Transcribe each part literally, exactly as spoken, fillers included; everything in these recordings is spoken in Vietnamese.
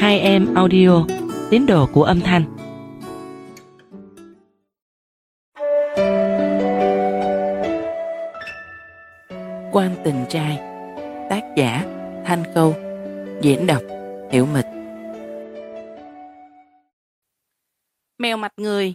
Hai em audio, tín đồ của âm thanh. Quan tình trai. Tác giả Thanh Khâu. Diễn đọc Hiểu Mịch. Mèo mặt người.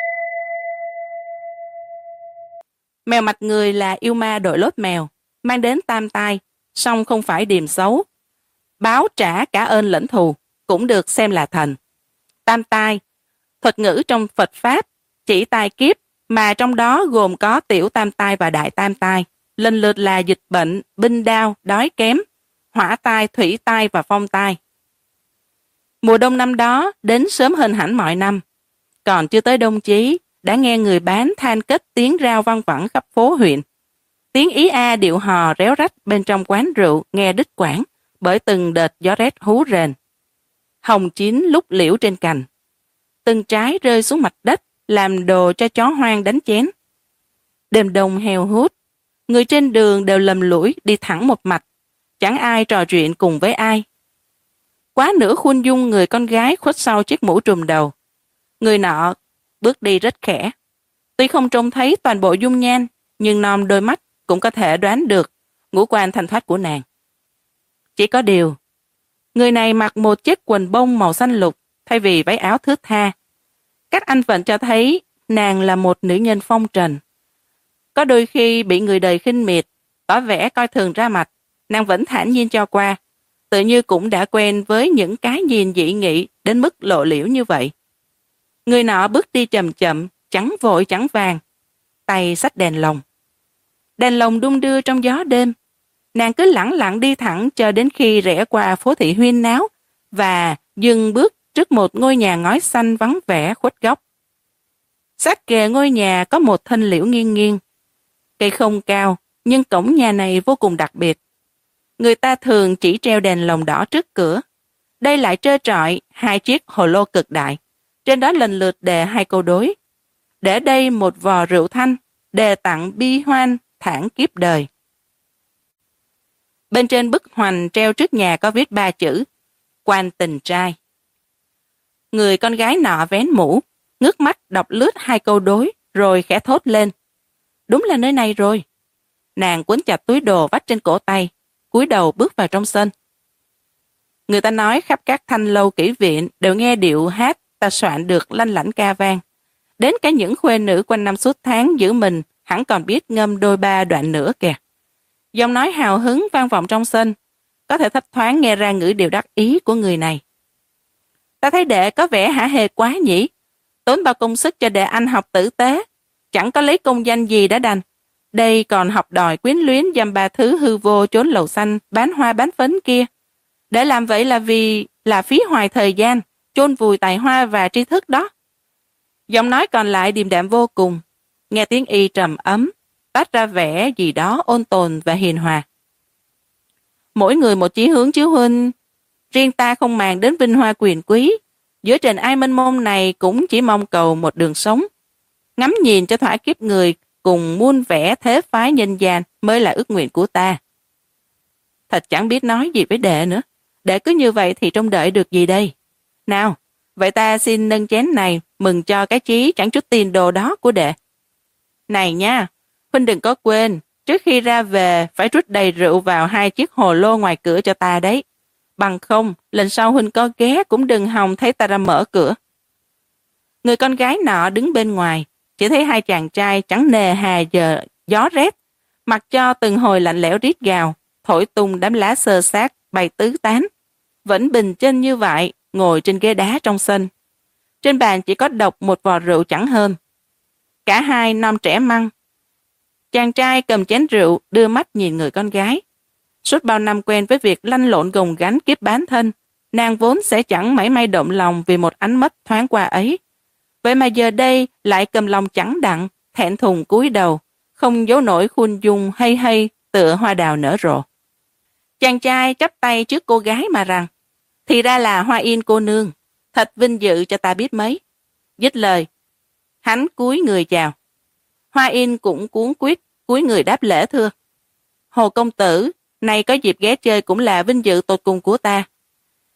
Mèo mặt người là yêu ma đội lốt mèo, mang đến tam tai, song không phải điềm xấu. Báo trả cả ơn lẫn thù, cũng được xem là thần. Tam tai, thuật ngữ trong Phật Pháp, chỉ tai kiếp, mà trong đó gồm có tiểu tam tai và đại tam tai, lần lượt là dịch bệnh, binh đao, đói kém, hỏa tai, thủy tai và phong tai. Mùa đông năm đó đến sớm hơn hẳn mọi năm. Còn chưa tới đông chí, đã nghe người bán than kết tiếng rao văng vẳng khắp phố huyện. Tiếng ý a điệu hò réo rách bên trong quán rượu nghe đứt quãng bởi từng đợt gió rét hú rền. Hồng chín lúc liễu trên cành. Từng trái rơi xuống mặt đất làm đồ cho chó hoang đánh chén. Đêm đông heo hút, người trên đường đều lầm lũi đi thẳng một mạch, chẳng ai trò chuyện cùng với ai. Quá nửa khuôn dung người con gái khuất sau chiếc mũ trùm đầu. Người nọ bước đi rất khẽ. Tuy không trông thấy toàn bộ dung nhan, nhưng nom đôi mắt cũng có thể đoán được ngũ quan thanh thoát của nàng. Chỉ có điều, người này mặc một chiếc quần bông màu xanh lục thay vì váy áo thướt tha. Cách ăn vận cho thấy nàng là một nữ nhân phong trần. Có đôi khi bị người đời khinh miệt, tỏ vẻ coi thường ra mặt, nàng vẫn thản nhiên cho qua, tự như cũng đã quen với những cái nhìn dị nghị đến mức lộ liễu như vậy. Người nọ bước đi chậm chậm, chẳng vội chẳng vàng, tay xách đèn lồng. Đèn lồng đung đưa trong gió đêm. Nàng cứ lẳng lặng đi thẳng cho đến khi rẽ qua phố thị huyên náo và dừng bước trước một ngôi nhà ngói xanh vắng vẻ khuất góc. Sát kề ngôi nhà có một thân liễu nghiêng nghiêng. Cây không cao, nhưng cổng nhà này vô cùng đặc biệt. Người ta thường chỉ treo đèn lồng đỏ trước cửa. Đây lại trơ trọi hai chiếc hồ lô cực đại. Trên đó lần lượt đề hai câu đối. Để đây một vò rượu thanh, đề tặng bi hoan, thản kiếp đời. Bên trên bức hoành treo trước nhà có viết ba chữ, quan tình trai. Người con gái nọ vén mũ, ngước mắt đọc lướt hai câu đối, rồi khẽ thốt lên. Đúng là nơi này rồi. Nàng quấn chặt túi đồ vắt trên cổ tay, cúi đầu bước vào trong sân. Người ta nói khắp các thanh lâu kỹ viện đều nghe điệu hát ta soạn được lanh lảnh ca vang. Đến cả những khuê nữ quanh năm suốt tháng giữ mình hẳn còn biết ngâm đôi ba đoạn nữa kìa. Giọng nói hào hứng vang vọng trong sân, có thể thấp thoáng nghe ra ngữ điệu đắc ý của người này. Ta thấy đệ có vẻ hả hê quá nhỉ, tốn bao công sức cho đệ anh học tử tế, chẳng có lấy công danh gì đã đành. Đây còn học đòi quyến luyến dăm ba thứ hư vô trốn lầu xanh, bán hoa bán phấn kia. Để làm vậy là vì là phí hoài thời gian, chôn vùi tài hoa và tri thức đó. Giọng nói còn lại điềm đạm vô cùng, nghe tiếng y trầm ấm, toát ra vẻ gì đó ôn tồn và hiền hòa. Mỗi người một chí hướng chứ huynh, riêng ta không màng đến vinh hoa quyền quý, giữa trần ai mênh mông này cũng chỉ mong cầu một đường sống. Ngắm nhìn cho thỏa kiếp người cùng muôn vẻ thế phái nhân gian mới là ước nguyện của ta. Thật chẳng biết nói gì với đệ nữa, đệ cứ như vậy thì trông đợi được gì đây. Nào, vậy ta xin nâng chén này mừng cho cái chí chẳng chút tiền đồ đó của đệ. Này nha, huynh đừng có quên, trước khi ra về phải trút đầy rượu vào hai chiếc hồ lô ngoài cửa cho ta đấy. Bằng không, lần sau huynh có ghé cũng đừng hòng thấy ta ra mở cửa. Người con gái nọ đứng bên ngoài, chỉ thấy hai chàng trai chẳng nề hà giờ gió rét, mặc cho từng hồi lạnh lẽo rít gào, thổi tung đám lá xơ xác bay tứ tán. Vẫn bình chân như vậy, ngồi trên ghế đá trong sân. Trên bàn chỉ có độc một vò rượu chẳng hơn. Cả hai non trẻ măng. Chàng trai cầm chén rượu đưa mắt nhìn người con gái. Suốt bao năm quen với việc lăn lộn gồng gánh kiếp bán thân, nàng vốn sẽ chẳng mảy may động lòng vì một ánh mắt thoáng qua ấy. Vậy mà giờ đây lại cầm lòng chẳng đặng, thẹn thùng cúi đầu, không giấu nổi khuôn dung hay hay tựa hoa đào nở rộ. Chàng trai chắp tay trước cô gái mà rằng, thì ra là Hoa Yên cô nương, thật vinh dự cho ta biết mấy. Dứt lời, hắn cúi người chào. Hoa Yên cũng cuống quýt cúi người đáp lễ thưa. Hồ công tử, nay có dịp ghé chơi cũng là vinh dự tột cùng của ta.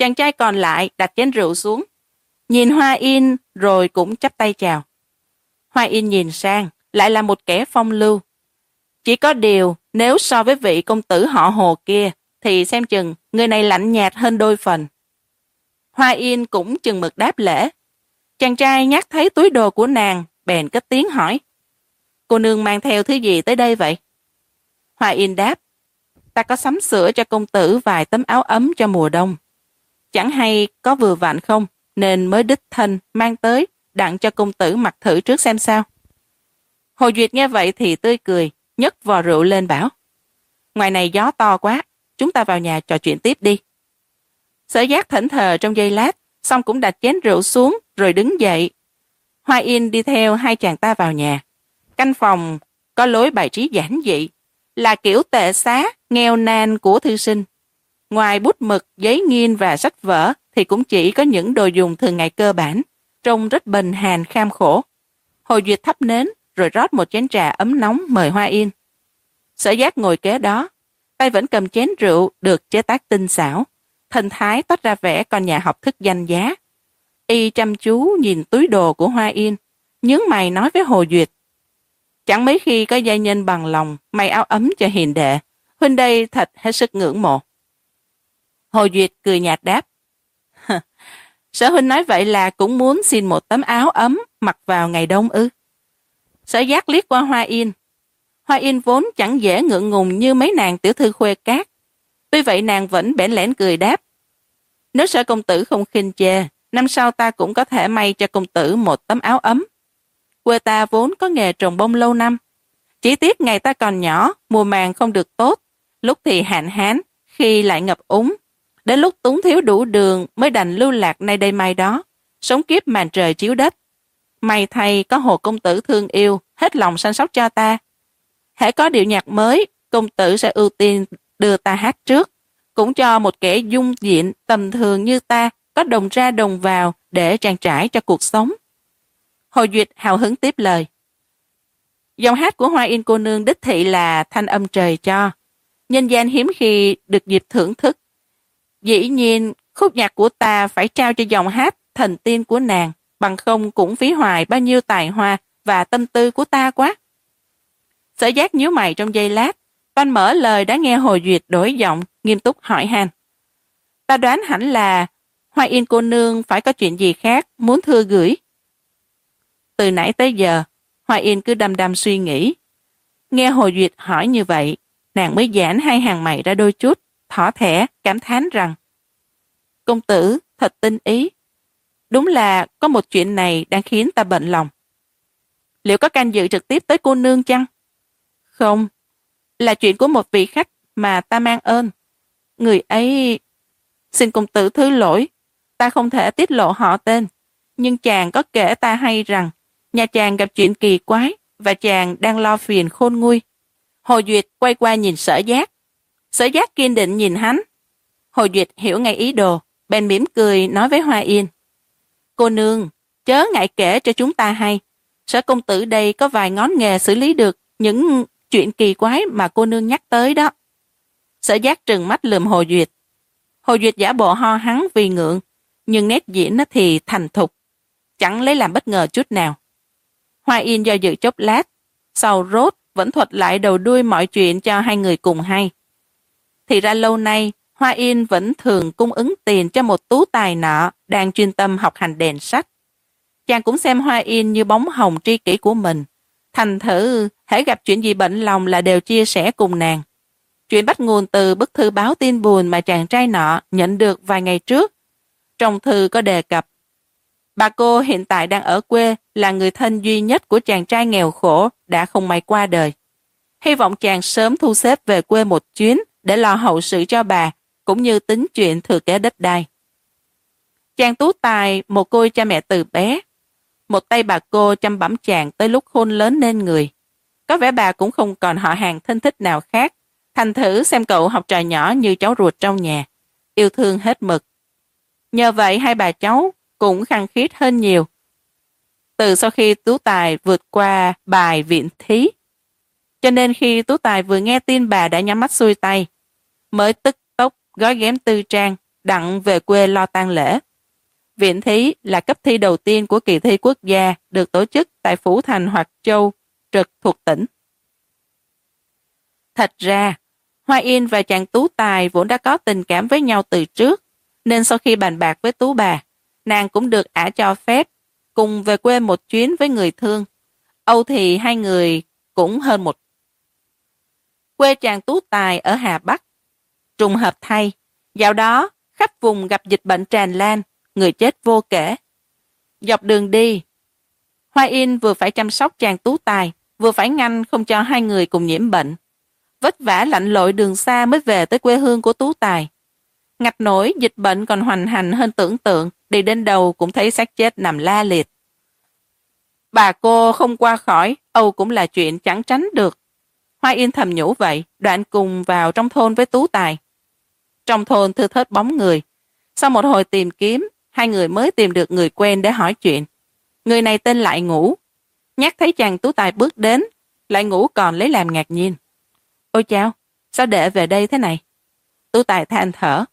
Chàng trai còn lại đặt chén rượu xuống, nhìn Hoa Yên rồi cũng chắp tay chào. Hoa Yên nhìn sang, lại là một kẻ phong lưu. Chỉ có điều, nếu so với vị công tử họ Hồ kia, thì xem chừng người này lạnh nhạt hơn đôi phần. Hoa Yên cũng chừng mực đáp lễ. Chàng trai nhắc thấy túi đồ của nàng, bèn cất tiếng hỏi. Cô nương mang theo thứ gì tới đây vậy? Hoa Yên đáp. Ta có sắm sửa cho công tử vài tấm áo ấm cho mùa đông. Chẳng hay có vừa vặn không, nên mới đích thân mang tới, đặng cho công tử mặc thử trước xem sao. Hồ Duyệt nghe vậy thì tươi cười, nhấc vò rượu lên bảo. Ngoài này gió to quá, chúng ta vào nhà trò chuyện tiếp đi. Sở Giác thẫn thờ trong giây lát, xong cũng đặt chén rượu xuống rồi đứng dậy. Hoa Yên đi theo hai chàng ta vào nhà. Căn phòng có lối bài trí giản dị, là kiểu tệ xá, nghèo nàn của thư sinh. Ngoài bút mực, giấy nghiên và sách vở thì cũng chỉ có những đồ dùng thường ngày cơ bản, trông rất bần hàn kham khổ. Hồ Duyệt thắp nến rồi rót một chén trà ấm nóng mời Hoa Yên. Sở Giác ngồi kế đó, tay vẫn cầm chén rượu được chế tác tinh xảo, thần thái toát ra vẻ con nhà học thức danh giá. Y chăm chú nhìn túi đồ của Hoa Yên, nhướng mày nói với Hồ Duyệt. Chẳng mấy khi có giai nhân bằng lòng may áo ấm cho hiền đệ, huynh đây thật hết sức ngưỡng mộ. Hồ Duyệt cười nhạt đáp. Sở huynh nói vậy là cũng muốn xin một tấm áo ấm mặc vào ngày đông ư? Sở Giác liếc qua Hoa Yên. Hoa Yên vốn chẳng dễ ngượng ngùng như mấy nàng tiểu thư khuê cát. Tuy vậy nàng vẫn bẽn lẽn cười đáp. Nếu Sở công tử không khinh chê, năm sau ta cũng có thể may cho công tử một tấm áo ấm. Quê ta vốn có nghề trồng bông lâu năm. Chỉ tiếc ngày ta còn nhỏ, mùa màng không được tốt, lúc thì hạn hán, khi lại ngập úng. Đến lúc túng thiếu đủ đường mới đành lưu lạc nay đây mai đó, sống kiếp màn trời chiếu đất. May thay có Hồ công tử thương yêu, hết lòng săn sóc cho ta. Hễ có điệu nhạc mới, công tử sẽ ưu tiên đưa ta hát trước, cũng cho một kẻ dung diện tầm thường như ta có đồng ra đồng vào để trang trải cho cuộc sống. Hồ Duyệt hào hứng tiếp lời. Dòng hát của Hoa Yên cô nương đích thị là thanh âm trời cho. Nhân gian hiếm khi được dịp thưởng thức. Dĩ nhiên, khúc nhạc của ta phải trao cho dòng hát thần tiên của nàng, bằng không cũng phí hoài bao nhiêu tài hoa và tâm tư của ta quá. Sở Giác nhíu mày trong giây lát, toan mở lời đã nghe Hồ Duyệt đổi giọng, nghiêm túc hỏi han. Ta đoán hẳn là Hoa Yên cô nương phải có chuyện gì khác muốn thưa gửi. Từ nãy tới giờ, Hoa Yên cứ đăm đăm suy nghĩ. Nghe Hồ Duyệt hỏi như vậy, nàng mới giãn hai hàng mày ra đôi chút, thỏ thẻ, cảm thán rằng công tử thật tinh ý. Đúng là có một chuyện này đang khiến ta bận lòng. Liệu có can dự trực tiếp tới cô nương chăng? Không, là chuyện của một vị khách mà ta mang ơn. Người ấy... Xin công tử thứ lỗi, ta không thể tiết lộ họ tên, nhưng chàng có kể ta hay rằng nhà chàng gặp chuyện kỳ quái và chàng đang lo phiền khôn nguôi. Hồ Duyệt quay qua nhìn Sở Giác. Sở Giác kiên định nhìn hắn. Hồ Duyệt hiểu ngay ý đồ, bèn mỉm cười nói với Hoa Yên. Cô nương, chớ ngại kể cho chúng ta hay. Sở công tử đây có vài ngón nghề xử lý được những chuyện kỳ quái mà cô nương nhắc tới đó. Sở Giác trừng mắt lườm Hồ Duyệt. Hồ Duyệt giả bộ ho hắn vì ngượng, nhưng nét diễn thì thành thục, chẳng lấy làm bất ngờ chút nào. Hoa Yên do dự chốc lát, sau rốt vẫn thuật lại đầu đuôi mọi chuyện cho hai người cùng hay. Thì ra lâu nay, Hoa Yên vẫn thường cung ứng tiền cho một tú tài nọ đang chuyên tâm học hành đèn sách. Chàng cũng xem Hoa Yên như bóng hồng tri kỷ của mình. Thành thử, hễ gặp chuyện gì bận lòng là đều chia sẻ cùng nàng. Chuyện bắt nguồn từ bức thư báo tin buồn mà chàng trai nọ nhận được vài ngày trước. Trong thư có đề cập, bà cô hiện tại đang ở quê, là người thân duy nhất của chàng trai nghèo khổ đã không may qua đời. Hy vọng chàng sớm thu xếp về quê một chuyến để lo hậu sự cho bà, cũng như tính chuyện thừa kế đất đai. Chàng tú tài một côi cha mẹ từ bé. Một tay bà cô chăm bẵm chàng tới lúc khôn lớn nên người. Có vẻ bà cũng không còn họ hàng thân thích nào khác, thành thử xem cậu học trò nhỏ như cháu ruột trong nhà, yêu thương hết mực. Nhờ vậy hai bà cháu cũng khăng khít hơn nhiều. Từ sau khi Tú Tài vượt qua bài viện thí, cho nên khi Tú Tài vừa nghe tin bà đã nhắm mắt xuôi tay, mới tức tốc gói ghém tư trang, đặng về quê lo tang lễ. Viện thí là cấp thi đầu tiên của kỳ thi quốc gia được tổ chức tại Phủ Thành hoặc Châu trực thuộc tỉnh. Thật ra, Hoa Yên và chàng Tú Tài vốn đã có tình cảm với nhau từ trước, nên sau khi bàn bạc với Tú bà, nàng cũng được ả cho phép cùng về quê một chuyến với người thương. Âu thì hai người cũng hơn một. Quê chàng Tú Tài ở Hà Bắc. Trùng hợp thay, dạo đó khắp vùng gặp dịch bệnh tràn lan, người chết vô kể. Dọc đường đi, Hoa Yên vừa phải chăm sóc chàng Tú Tài, vừa phải ngăn không cho hai người cùng nhiễm bệnh. Vất vả lặn lội đường xa mới về tới quê hương của Tú Tài. Ngặt nổi dịch bệnh còn hoành hành hơn tưởng tượng, đi đến đầu cũng thấy xác chết nằm la liệt. Bà cô không qua khỏi, Âu cũng là chuyện chẳng tránh được. Hoa Yên thầm nhủ vậy, đoạn cùng vào trong thôn với Tú Tài. Trong thôn thưa thớt bóng người. Sau một hồi tìm kiếm, hai người mới tìm được người quen để hỏi chuyện. Người này tên Lại Ngũ. Nhắc thấy chàng Tú Tài bước đến, Lại Ngũ còn lấy làm ngạc nhiên. Ôi chao, sao đệ về đây thế này? Tú Tài than thở.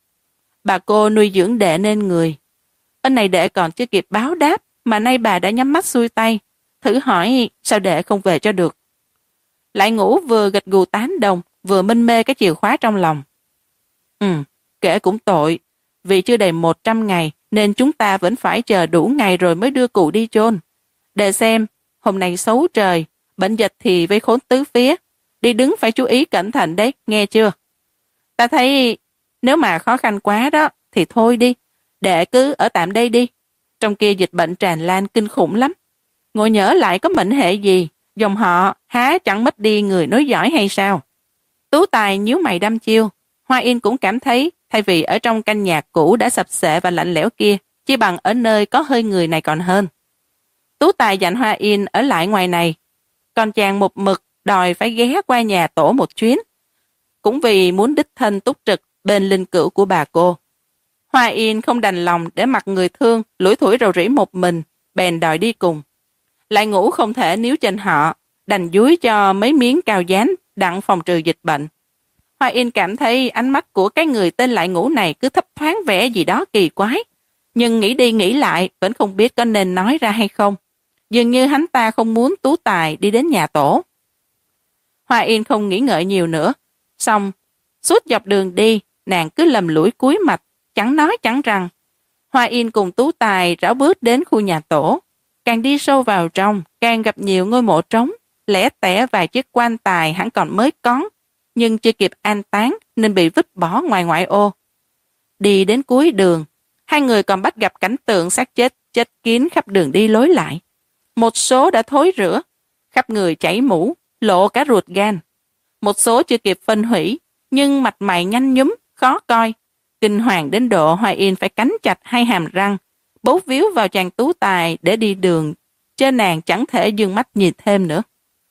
Bà cô nuôi dưỡng đệ nên người. Ơn này đệ còn chưa kịp báo đáp, mà nay bà đã nhắm mắt xuôi tay. Thử hỏi sao đệ không về cho được. Lại Ngũ vừa gật gù tán đồng, vừa minh mê cái chìa khóa trong lòng. Ừ, kể cũng tội. Vì chưa đầy một trăm ngày, nên chúng ta vẫn phải chờ đủ ngày rồi mới đưa cụ đi chôn. Để xem, hôm nay xấu trời, bệnh dịch thì vây khốn tứ phía. Đi đứng phải chú ý cẩn thận đấy, nghe chưa? Ta thấy nếu mà khó khăn quá đó, thì thôi đi. Đệ cứ ở tạm đây đi. Trong kia dịch bệnh tràn lan kinh khủng lắm. Ngồi nhớ lại có mệnh hệ gì, dòng họ há chẳng mất đi người nối dõi hay sao? Tú Tài nhíu mày đăm chiêu. Hoa Yên cũng cảm thấy thay vì ở trong căn nhà cũ đã sập xệ và lạnh lẽo kia, chỉ bằng ở nơi có hơi người này còn hơn. Tú Tài dặn Hoa Yên ở lại ngoài này, còn chàng một mực đòi phải ghé qua nhà tổ một chuyến, cũng vì muốn đích thân túc trực bên linh cữu của bà cô. Hoa Yên không đành lòng để mặc người thương lủi thủi rầu rĩ một mình, bèn đòi đi cùng. Lại Ngũ không thể níu trên họ, đành dúi cho mấy miếng cao dán đặng phòng trừ dịch bệnh. Hoa Yên cảm thấy ánh mắt của cái người tên Lại Ngũ này cứ thấp thoáng vẻ gì đó kỳ quái, nhưng nghĩ đi nghĩ lại vẫn không biết có nên nói ra hay không. Dường như hắn ta không muốn Tú Tài đi đến nhà tổ. Hoa Yên không nghĩ ngợi nhiều nữa. Xong, suốt dọc đường đi, nàng cứ lầm lũi cúi mặt, chẳng nói chẳng rằng. Hoa Yên cùng Tú Tài rảo bước đến khu nhà tổ. Càng đi sâu vào trong, càng gặp nhiều ngôi mộ trống, lẻ tẻ vài chiếc quan tài hẳn còn mới có, nhưng chưa kịp an táng nên bị vứt bỏ ngoài ngoại ô. Đi đến cuối đường, hai người còn bắt gặp cảnh tượng xác chết chết kín khắp đường đi lối lại. Một số đã thối rữa, khắp người chảy mũ, lộ cả ruột gan. Một số chưa kịp phân hủy, nhưng mặt mày nhăn nhúm, khó coi. Kinh hoàng đến độ Hoa Yên phải cắn chặt hai hàm răng, bấu víu vào chàng Tú Tài để đi đường, chứ nàng chẳng thể dương mắt nhìn thêm nữa.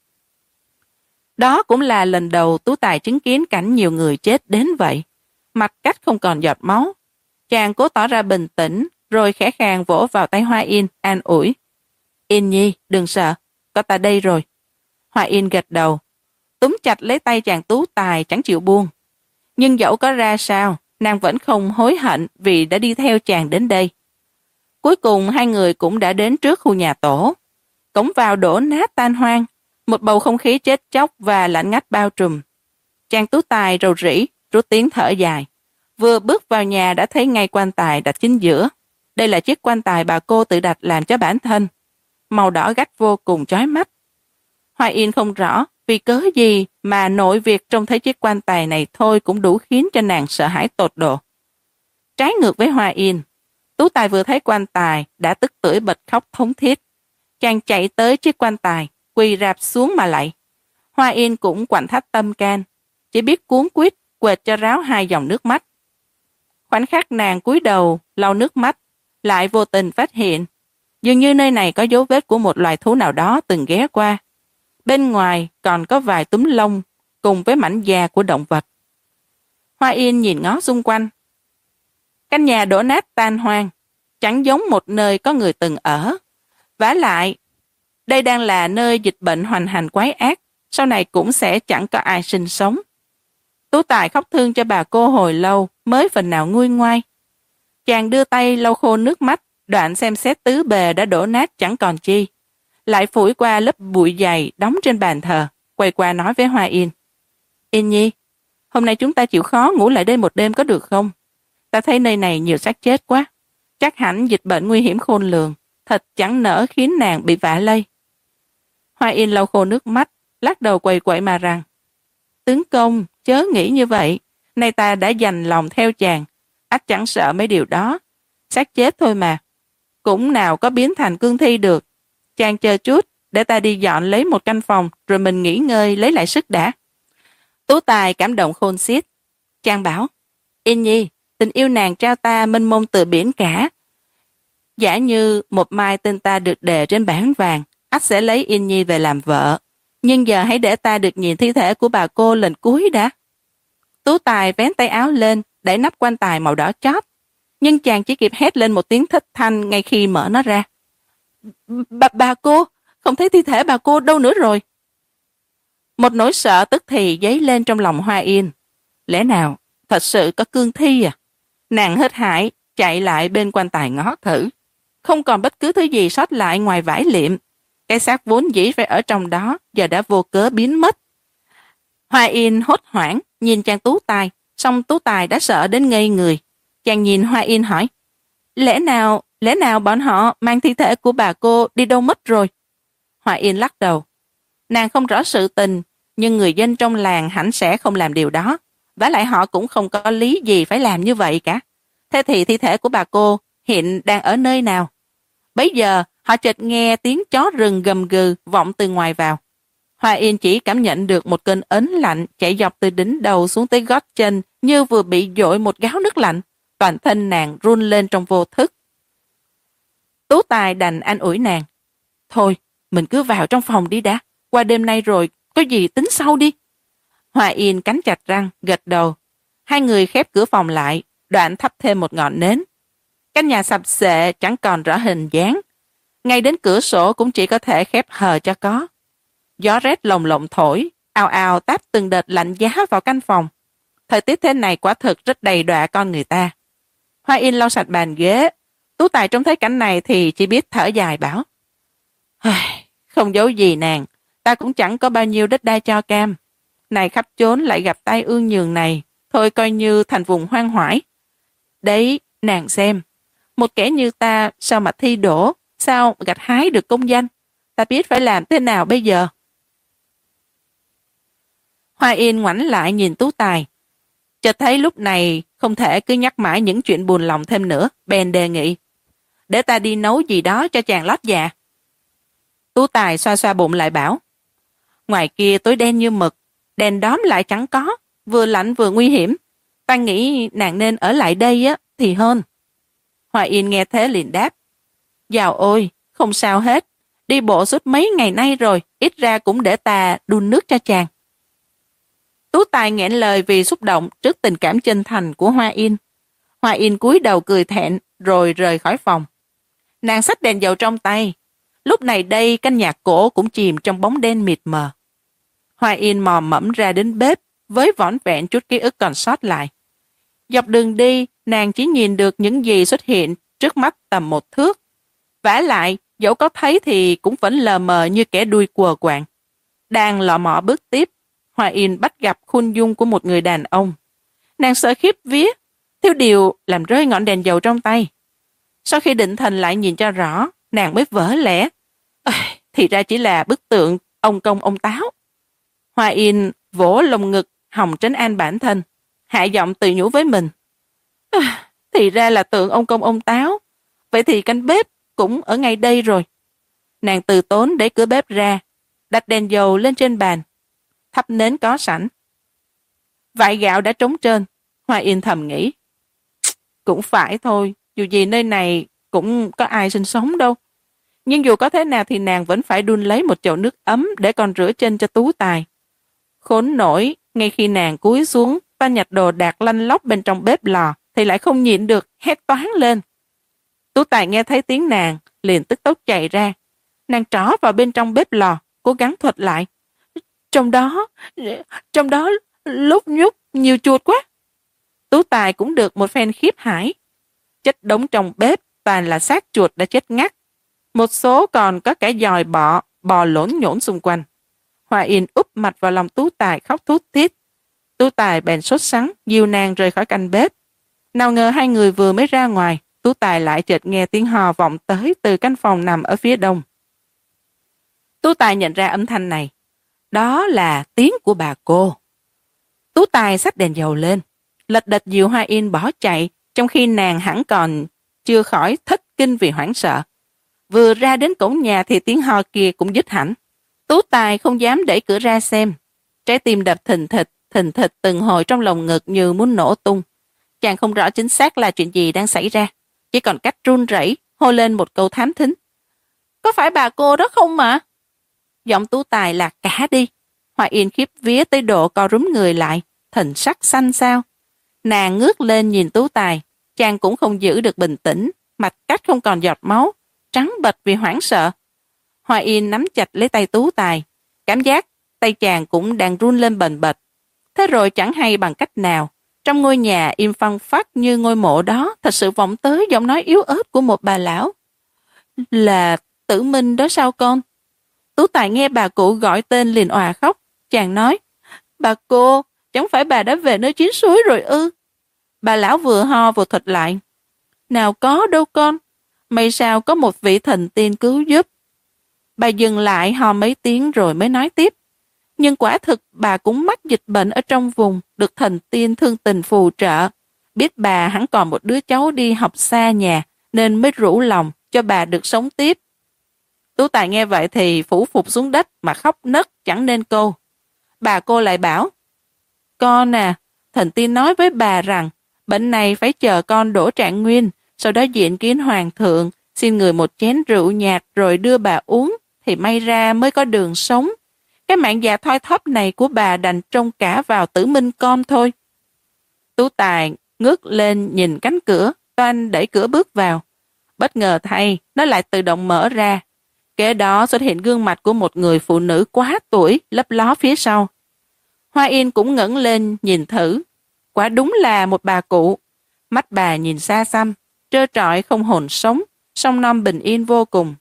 Đó cũng là lần đầu Tú Tài chứng kiến cảnh nhiều người chết đến vậy. Mặt cách không còn giọt máu. Chàng cố tỏ ra bình tĩnh, rồi khẽ khàng vỗ vào tay Hoa Yên, an ủi. Yên nhi, đừng sợ, có ta đây rồi. Hoa Yên gật đầu, túm chặt lấy tay chàng Tú Tài chẳng chịu buông. Nhưng dẫu có ra sao, nàng vẫn không hối hận vì đã đi theo chàng đến đây. Cuối cùng hai người cũng đã đến trước khu nhà tổ. Cổng vào đổ nát tan hoang, một bầu không khí chết chóc và lạnh ngắt bao trùm. Chàng Tú Tài rầu rĩ, rút tiếng thở dài. Vừa bước vào nhà đã thấy ngay quan tài đặt chính giữa. Đây là chiếc quan tài bà cô tự đặt làm cho bản thân. Màu đỏ gắt vô cùng chói mắt. Hoa Yên không rõ vì cớ gì mà nội việc trông thấy chiếc quan tài này thôi cũng đủ khiến cho nàng sợ hãi tột độ. Trái ngược với Hoa Yên, Tú Tài vừa thấy quan tài đã tức tưởi bật khóc thống thiết. Chàng chạy tới chiếc quan tài, quỳ rạp xuống mà lạy. Hoa Yên cũng quặn thắt tâm can, chỉ biết cuống quýt quệt cho ráo hai dòng nước mắt. Khoảnh khắc nàng cúi đầu lau nước mắt, lại vô tình phát hiện dường như nơi này có dấu vết của một loài thú nào đó từng ghé qua. Bên ngoài còn có vài túm lông cùng với mảnh da của động vật. Hoa Yên nhìn ngó xung quanh. Căn nhà đổ nát tan hoang, chẳng giống một nơi có người từng ở. Vả lại, đây đang là nơi dịch bệnh hoành hành quái ác, sau này cũng sẽ chẳng có ai sinh sống. Tú Tài khóc thương cho bà cô hồi lâu, mới phần nào nguôi ngoai. Chàng đưa tay lau khô nước mắt, đoạn xem xét tứ bề đã đổ nát chẳng còn chi. Lại phủi qua lớp bụi dày đóng trên bàn thờ, quay qua nói với Hoa Yên. Yên Nhi, hôm nay chúng ta chịu khó ngủ lại đây một đêm có được không? Ta thấy nơi này nhiều xác chết quá. Chắc hẳn dịch bệnh nguy hiểm khôn lường, thật chẳng nỡ khiến nàng bị vạ lây. Hoa Yên lau khô nước mắt, lắc đầu quầy quậy mà rằng, tướng công, chớ nghĩ như vậy. Nay ta đã dành lòng theo chàng, ắt chẳng sợ mấy điều đó. Xác chết thôi mà, cũng nào có biến thành cương thi được. Chàng chờ chút, để ta đi dọn lấy một căn phòng, rồi mình nghỉ ngơi lấy lại sức đã. Tú Tài cảm động khôn xiết. Chàng bảo, Yên Nhi, tình yêu nàng trao ta mênh mông từ biển cả. Giả như một mai tên ta được đề trên bảng vàng, ắt sẽ lấy Yên Nhi về làm vợ. Nhưng giờ hãy để ta được nhìn thi thể của bà cô lần cuối đã. Tú Tài vén tay áo lên, đẩy nắp quan tài màu đỏ chót. Nhưng chàng chỉ kịp hét lên một tiếng thất thanh ngay khi mở nó ra. Bà, bà cô, không thấy thi thể bà cô đâu nữa rồi. Một nỗi sợ tức thì dấy lên trong lòng Hoa Yên. Lẽ nào, thật sự có cương thi à? Nàng hớt hải, chạy lại bên quan tài ngó thử. Không còn bất cứ thứ gì sót lại ngoài vải liệm. Cái xác vốn dĩ phải ở trong đó, giờ đã vô cớ biến mất. Hoa Yên hốt hoảng, nhìn chàng Tú Tài, song Tú Tài đã sợ đến ngây người. Chàng nhìn Hoa Yên hỏi, lẽ nào, lẽ nào bọn họ mang thi thể của bà cô đi đâu mất rồi? Hoa Yên lắc đầu. Nàng không rõ sự tình, nhưng người dân trong làng hẳn sẽ không làm điều đó. Vả lại họ cũng không có lý gì phải làm như vậy cả. Thế thì thi thể của bà cô hiện đang ở nơi nào? Bấy giờ họ chợt nghe tiếng chó rừng gầm gừ vọng từ ngoài vào. Hoa Yên chỉ cảm nhận được một cơn ớn lạnh chạy dọc từ đỉnh đầu xuống tới gót chân như vừa bị dội một gáo nước lạnh. Toàn thân nàng run lên trong vô thức. Tú Tài đành an ủi nàng. Thôi, mình cứ vào trong phòng đi đã. Qua đêm nay rồi, có gì tính sau đi. Hoa Yên cắn chặt răng, gật đầu. Hai người khép cửa phòng lại, đoạn thắp thêm một ngọn nến. Căn nhà sập xệ chẳng còn rõ hình dáng. Ngay đến cửa sổ cũng chỉ có thể khép hờ cho có. Gió rét lồng lộng thổi, ào ào táp từng đợt lạnh giá vào căn phòng. Thời tiết thế này quả thực rất đầy đọa con người ta. Hoa Yên lau sạch bàn ghế. Tú Tài trông thấy cảnh này thì chỉ biết thở dài bảo. Không giấu gì nàng, ta cũng chẳng có bao nhiêu đất đai cho cam. Này khắp chốn lại gặp tai ương nhường này, thôi coi như thành vùng hoang hoải. Đấy, nàng xem, một kẻ như ta sao mà thi đỗ, sao gặt hái được công danh, ta biết phải làm thế nào bây giờ. Hoa Yên ngoảnh lại nhìn Tú Tài. Chợt thấy lúc này không thể cứ nhắc mãi những chuyện buồn lòng thêm nữa, bèn đề nghị. Để ta đi nấu gì đó cho chàng lót dạ. Tú Tài xoa xoa bụng lại bảo. Ngoài kia tối đen như mực, đèn đóm lại chẳng có, vừa lạnh vừa nguy hiểm. Ta nghĩ nàng nên ở lại đây á thì hơn. Hoa Yên nghe thế liền đáp. Dào ôi, không sao hết. Đi bộ suốt mấy ngày nay rồi, ít ra cũng để ta đun nước cho chàng. Tú Tài nghẹn lời vì xúc động trước tình cảm chân thành của Hoa Yên. Hoa Yên cúi đầu cười thẹn rồi rời khỏi phòng. Nàng xách đèn dầu trong tay. Lúc này đây căn nhà cổ cũng chìm trong bóng đen mịt mờ. Hoa Yên mò mẫm ra đến bếp với vỏn vẹn chút ký ức còn sót lại. Dọc đường đi, nàng chỉ nhìn được những gì xuất hiện trước mắt tầm một thước. Vả lại, dẫu có thấy thì cũng vẫn lờ mờ như kẻ đuôi quờ quạng. Đang lọ mọ bước tiếp, Hoa Yên bắt gặp khuôn dung của một người đàn ông. Nàng sợ khiếp vía, thiếu điều làm rơi ngọn đèn dầu trong tay. Sau khi định thần lại nhìn cho rõ, nàng mới vỡ lẽ. À, thì ra chỉ là bức tượng ông công ông táo. Hoa Yên vỗ lồng ngực hòng trấn an bản thân, hạ giọng tự nhủ với mình. À, thì ra là tượng ông công ông táo, vậy thì canh bếp cũng ở ngay đây rồi. Nàng từ tốn đẩy cửa bếp ra, đặt đèn dầu lên trên bàn, thắp nến có sẵn. Vại gạo đã trống trơn, Hoa Yên thầm nghĩ. Cũng phải thôi, dù gì nơi này cũng có ai sinh sống đâu. Nhưng dù có thế nào thì nàng vẫn phải đun lấy một chậu nước ấm để còn rửa chân cho Tú Tài. Khốn nổi, ngay khi nàng cúi xuống, ta nhặt đồ đạc lanh lóc bên trong bếp lò, thì lại không nhịn được, hét toáng lên. Tú Tài nghe thấy tiếng nàng, liền tức tốc chạy ra. Nàng trỏ vào bên trong bếp lò, cố gắng thuật lại. Trong đó, trong đó lúc nhúc nhiều chuột quá. Tú Tài cũng được một phen khiếp hải. Chất đống trong bếp toàn là xác chuột đã chết ngắt. Một số còn có cả giòi bọ, bò lổn nhổn xung quanh. Hoa Yên úp mặt vào lòng Tú Tài khóc thút thít. Tú Tài bèn sốt sắng, dìu nàng rời khỏi căn bếp. Nào ngờ hai người vừa mới ra ngoài, Tú Tài lại chợt nghe tiếng hò vọng tới từ căn phòng nằm ở phía đông. Tú Tài nhận ra âm thanh này. Đó là tiếng của bà cô. Tú Tài xách đèn dầu lên, lật đật dìu Hoa Yên bỏ chạy, trong khi nàng hẳn còn chưa khỏi thất kinh vì hoảng sợ. Vừa ra đến cổng nhà thì tiếng ho kia cũng dứt hẳn. Tú Tài không dám đẩy cửa ra xem. Trái tim đập thình thịch, thình thịch từng hồi trong lồng ngực như muốn nổ tung. Chàng không rõ chính xác là chuyện gì đang xảy ra, chỉ còn cách run rẩy hô lên một câu thám thính. Có phải bà cô đó không mà? Giọng Tú Tài lạc cả đi. Hoa Yên khiếp vía tới độ co rúm người lại, thần sắc xanh xao. Nàng ngước lên nhìn Tú Tài, chàng cũng không giữ được bình tĩnh, mặt cắt không còn giọt máu, trắng bệch vì hoảng sợ. Hoa Yên nắm chặt lấy tay Tú Tài, cảm giác tay chàng cũng đang run lên bần bật. Thế rồi chẳng hay bằng cách nào, trong ngôi nhà im phăng phắc như ngôi mộ đó thật sự vọng tới giọng nói yếu ớt của một bà lão. Là Tử Minh đó sao con? Tú Tài nghe bà cụ gọi tên liền òa khóc. Chàng nói, bà cô, chẳng phải bà đã về nơi chín suối rồi ư? Bà lão vừa ho vừa thuật lại. Nào có đâu con, may sao có một vị thần tiên cứu giúp. Bà dừng lại ho mấy tiếng rồi mới nói tiếp. Nhưng quả thực bà cũng mắc dịch bệnh ở trong vùng, được thần tiên thương tình phù trợ. Biết bà hẳn còn một đứa cháu đi học xa nhà, nên mới rủ lòng cho bà được sống tiếp. Tú Tài nghe vậy thì phủ phục xuống đất mà khóc nấc chẳng nên câu. Bà cô lại bảo, con à, thần tiên nói với bà rằng bệnh này phải chờ con đổ trạng nguyên, sau đó diện kiến hoàng thượng, xin người một chén rượu nhạt rồi đưa bà uống, thì may ra mới có đường sống. Cái mạng già thoi thóp này của bà đành trông cả vào Tử Minh con thôi. Tú Tài ngước lên nhìn cánh cửa, toan đẩy cửa bước vào. Bất ngờ thay, nó lại tự động mở ra. Kế đó xuất hiện gương mặt của một người phụ nữ quá tuổi lấp ló phía sau. Hoa Yên cũng ngẩng lên nhìn thử. Quả đúng là một bà cụ. Mắt bà nhìn xa xăm, trơ trọi không hồn sống, song non bình yên vô cùng.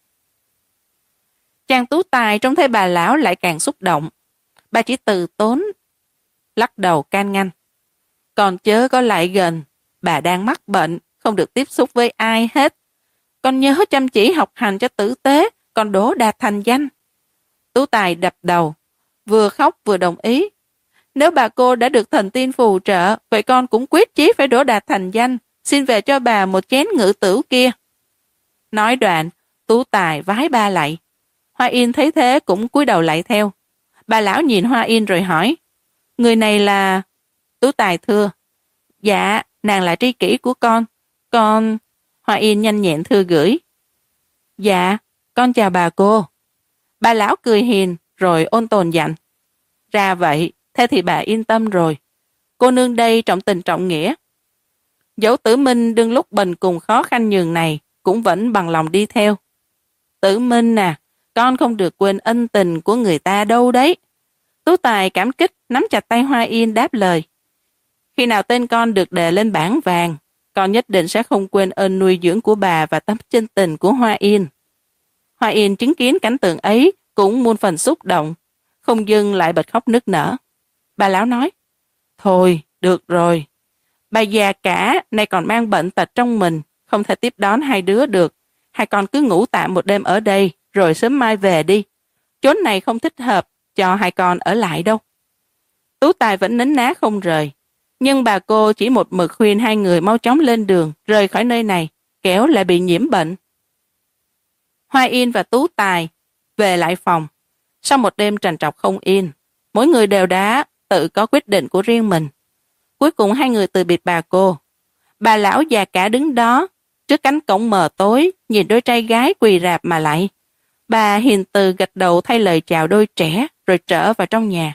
Chàng Tú Tài trông thấy bà lão lại càng xúc động. Bà chỉ từ tốn, lắc đầu can ngăn. Con chớ có lại gần, bà đang mắc bệnh, không được tiếp xúc với ai hết. Con nhớ chăm chỉ học hành cho tử tế, còn đỗ đạt thành danh. Tú Tài đập đầu, vừa khóc vừa đồng ý. Nếu bà cô đã được thần tiên phù trợ, vậy con cũng quyết chí phải đỗ đạt thành danh, xin về cho bà một chén ngự tửu kia. Nói đoạn, Tú Tài vái ba lạy. Hoa Yên thấy thế cũng cúi đầu lại theo. Bà lão nhìn Hoa Yên rồi hỏi, người này là... Tú Tài thưa, dạ, nàng là tri kỷ của con. Con... Hoa Yên nhanh nhẹn thưa gửi. Dạ, con chào bà cô. Bà lão cười hiền rồi ôn tồn dặn. Ra vậy, thế thì bà yên tâm rồi. Cô nương đây trọng tình trọng nghĩa. Dẫu Tử Minh đương lúc bần cùng khó khăn nhường này, cũng vẫn bằng lòng đi theo. Tử Minh à, con không được quên ân tình của người ta đâu đấy. Tú Tài cảm kích nắm chặt tay Hoa Yên đáp lời. Khi nào tên con được đề lên bảng vàng, con nhất định sẽ không quên ơn nuôi dưỡng của bà và tấm chân tình của Hoa Yên. Hoa Yên chứng kiến cảnh tượng ấy cũng muôn phần xúc động, không dưng lại bật khóc nức nở. Bà lão nói, thôi, được rồi. Bà già cả, nay còn mang bệnh tật trong mình, không thể tiếp đón hai đứa được. Hai con cứ ngủ tạm một đêm ở đây, rồi sớm mai về đi. Chốn này không thích hợp cho hai con ở lại đâu. Tú Tài vẫn nín ná không rời, nhưng bà cô chỉ một mực khuyên hai người mau chóng lên đường, rời khỏi nơi này, kẻo lại bị nhiễm bệnh. Hoa Yên và Tú Tài về lại phòng. Sau một đêm trằn trọc không yên, mỗi người đều đã tự có quyết định của riêng mình. Cuối cùng hai người từ biệt bà cô. Bà lão già cả đứng đó, trước cánh cổng mờ tối, nhìn đôi trai gái quỳ rạp mà lạy. Bà hiền từ gật đầu thay lời chào đôi trẻ, rồi trở vào trong nhà.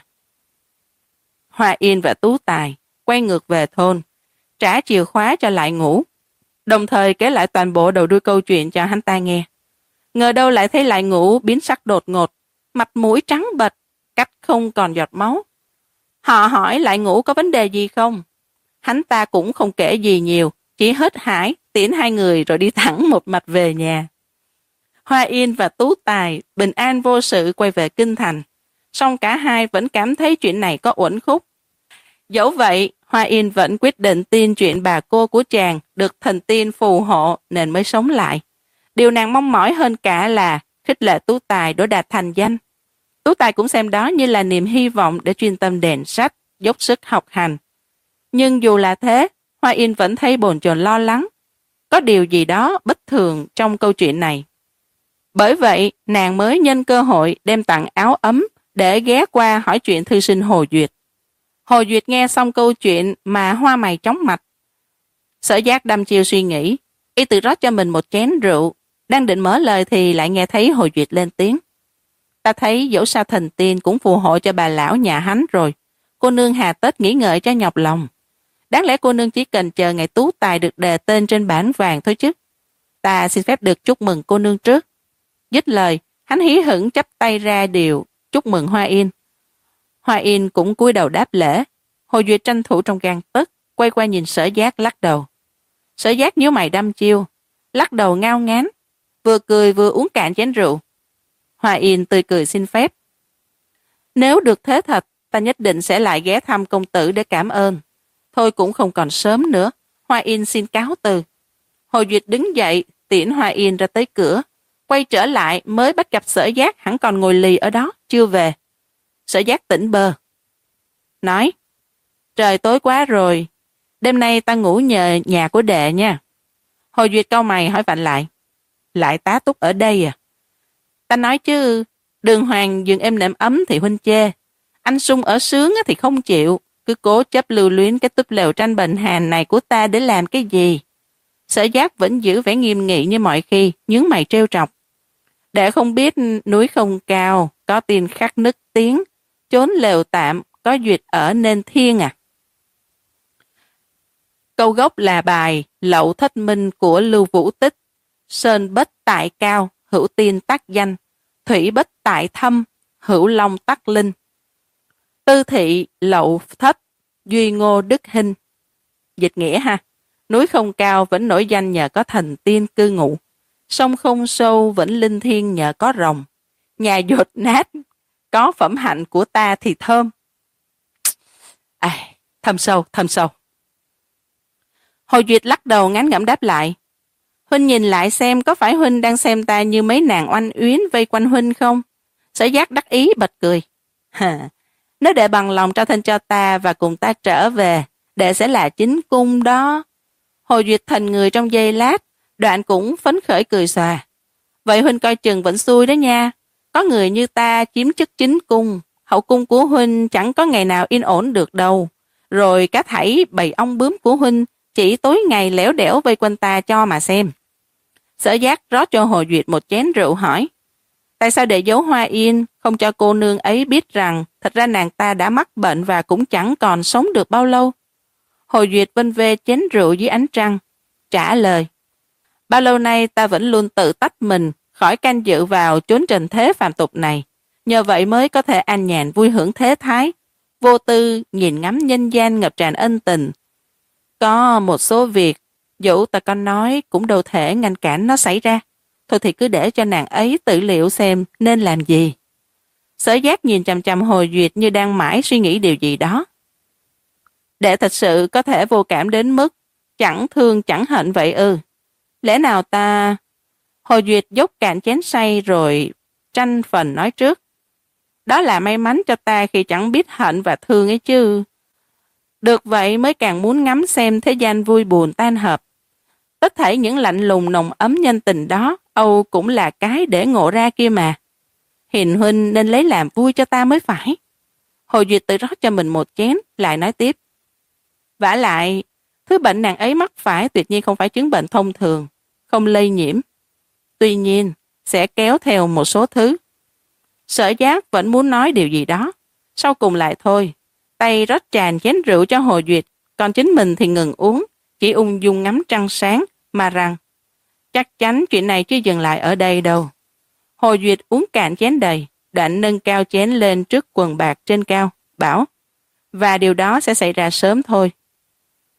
Hoa Yên và Tú Tài quay ngược về thôn, trả chìa khóa cho Lại Ngũ, đồng thời kể lại toàn bộ đầu đuôi câu chuyện cho hắn ta nghe. Ngờ đâu lại thấy Lại Ngũ biến sắc đột ngột, mặt mũi trắng bệch, cắt không còn giọt máu. Họ hỏi Lại Ngũ có vấn đề gì không? Hắn ta cũng không kể gì nhiều, chỉ hớt hải, tiễn hai người rồi đi thẳng một mạch về nhà. Hoa Yên và Tú Tài bình an vô sự quay về kinh thành, song cả hai vẫn cảm thấy chuyện này có uẩn khúc. Dẫu vậy, Hoa Yên vẫn quyết định tin chuyện bà cô của chàng được thần tiên phù hộ nên mới sống lại. Điều nàng mong mỏi hơn cả là khích lệ Tú Tài đỗ đạt thành danh. Tú Tài cũng xem đó như là niềm hy vọng để chuyên tâm đèn sách, dốc sức học hành. Nhưng dù là thế, Hoa Yên vẫn thấy bồn chồn lo lắng. Có điều gì đó bất thường trong câu chuyện này. Bởi vậy, nàng mới nhân cơ hội đem tặng áo ấm để ghé qua hỏi chuyện thư sinh Hồ Duyệt. Hồ Duyệt nghe xong câu chuyện mà hoa mày chóng mặt. Sở Giác đăm chiêu suy nghĩ, y tự rót cho mình một chén rượu, đang định mở lời thì lại nghe thấy Hồ Duyệt lên tiếng. Ta thấy dẫu sao thần tiên cũng phù hộ cho bà lão nhà hắn rồi, cô nương hà tất nghĩ ngợi cho nhọc lòng. Đáng lẽ cô nương chỉ cần chờ ngày Tú Tài được đề tên trên bảng vàng thôi chứ. Ta xin phép được chúc mừng cô nương trước. Dứt lời, hắn hí hửng chắp tay ra điều chúc mừng Hoa Yên. Hoa Yên cũng cúi đầu đáp lễ. Hồ Duyệt tranh thủ trong gang tấc, quay qua nhìn Sở Giác lắc đầu. Sở Giác nhíu mày đăm chiêu, lắc đầu ngao ngán, vừa cười vừa uống cạn chén rượu. Hoa Yên tươi cười xin phép. Nếu được thế thật, ta nhất định sẽ lại ghé thăm công tử để cảm ơn. Thôi cũng không còn sớm nữa, Hoa Yên xin cáo từ. Hồ Duyệt đứng dậy, tiễn Hoa Yên ra tới cửa, quay trở lại mới bắt gặp Sở Giác hẳn còn ngồi lì ở đó, chưa về. Sở Giác tỉnh bơ. Nói, trời tối quá rồi, đêm nay ta ngủ nhờ nhà của đệ nha. Hồ Duyệt cau mày hỏi vặn lại, lại tá túc ở đây à? Ta nói chứ, đường hoàng giường em nệm ấm thì huynh chê, anh sung ở sướng thì không chịu, cứ cố chấp lưu luyến cái túp lều tranh bệnh hàn này của ta để làm cái gì? Sở Giác vẫn giữ vẻ nghiêm nghị như mọi khi, nhướng mày trêu trọc. Để không biết núi không cao, có tin khắc nức tiếng, chốn lều tạm, có duyệt ở nên thiên à. Câu gốc là bài Lậu Thất Minh của Lưu Vũ Tích. Sơn bất tại cao, hữu tiên tác danh, thủy bất tại thâm, hữu long tắc linh. Tư thị lậu thất, duy ngô đức hình. Dịch nghĩa ha, núi không cao vẫn nổi danh nhờ có thần tiên cư ngụ, sông không sâu vẫn linh thiêng nhờ có rồng, nhà dột nát có phẩm hạnh của ta thì thơm. À, thâm sâu, thâm sâu. Hồ Duyệt lắc đầu ngán ngẩm đáp lại. Huynh nhìn lại xem có phải huynh đang xem ta như mấy nàng oanh uyến vây quanh huynh không? Sở Giác đắc ý bật cười. Hả, nếu đệ bằng lòng trao thân cho ta và cùng ta trở về, đệ sẽ là chính cung đó. Hồ Duyệt thành người trong giây lát, đoạn cũng phấn khởi cười xòa. Vậy huynh coi chừng vẫn xui đó nha. Có người như ta chiếm chức chính cung, hậu cung của huynh chẳng có ngày nào yên ổn được đâu. Rồi cả thảy bầy ong bướm của huynh chỉ tối ngày lẻo đẻo vây quanh ta cho mà xem. Sở Giác rót cho Hồ Duyệt một chén rượu hỏi. Tại sao để giấu Hoa Yên, không cho cô nương ấy biết rằng thật ra nàng ta đã mắc bệnh và cũng chẳng còn sống được bao lâu? Hồ Duyệt vênh vê chén rượu dưới ánh trăng, trả lời. Bao lâu nay ta vẫn luôn tự tách mình khỏi canh dự vào chốn trần thế phàm tục này. Nhờ vậy mới có thể an nhàn vui hưởng thế thái, vô tư nhìn ngắm nhân gian ngập tràn ân tình. Có một số việc, dẫu ta có nói cũng đâu thể ngăn cản nó xảy ra. Thôi thì cứ để cho nàng ấy tự liệu xem nên làm gì. Sở Giác nhìn chằm chằm Hồ Duyệt như đang mãi suy nghĩ điều gì đó. Để thật sự có thể vô cảm đến mức chẳng thương chẳng hận vậy ư? Lẽ nào ta... Hồ Duyệt dốc cạn chén say rồi tranh phần nói trước. Đó là may mắn cho ta khi chẳng biết hận và thương ấy chứ. Được vậy mới càng muốn ngắm xem thế gian vui buồn tan hợp. Tất thảy những lạnh lùng nồng ấm nhân tình đó, Âu cũng là cái để ngộ ra kia mà. Hiền huynh nên lấy làm vui cho ta mới phải. Hồ Duyệt tự rót cho mình một chén, lại nói tiếp. Vả lại, thứ bệnh nàng ấy mắc phải tuyệt nhiên không phải chứng bệnh thông thường, không lây nhiễm. Tuy nhiên, sẽ kéo theo một số thứ. Sở Giác vẫn muốn nói điều gì đó. Sau cùng lại thôi, tay rót tràn chén rượu cho Hồ Duyệt, còn chính mình thì ngừng uống, chỉ ung dung ngắm trăng sáng, mà rằng chắc chắn chuyện này chưa dừng lại ở đây đâu. Hồ Duyệt uống cạn chén đầy, đoạn nâng cao chén lên trước quần bạc trên cao, bảo, và điều đó sẽ xảy ra sớm thôi.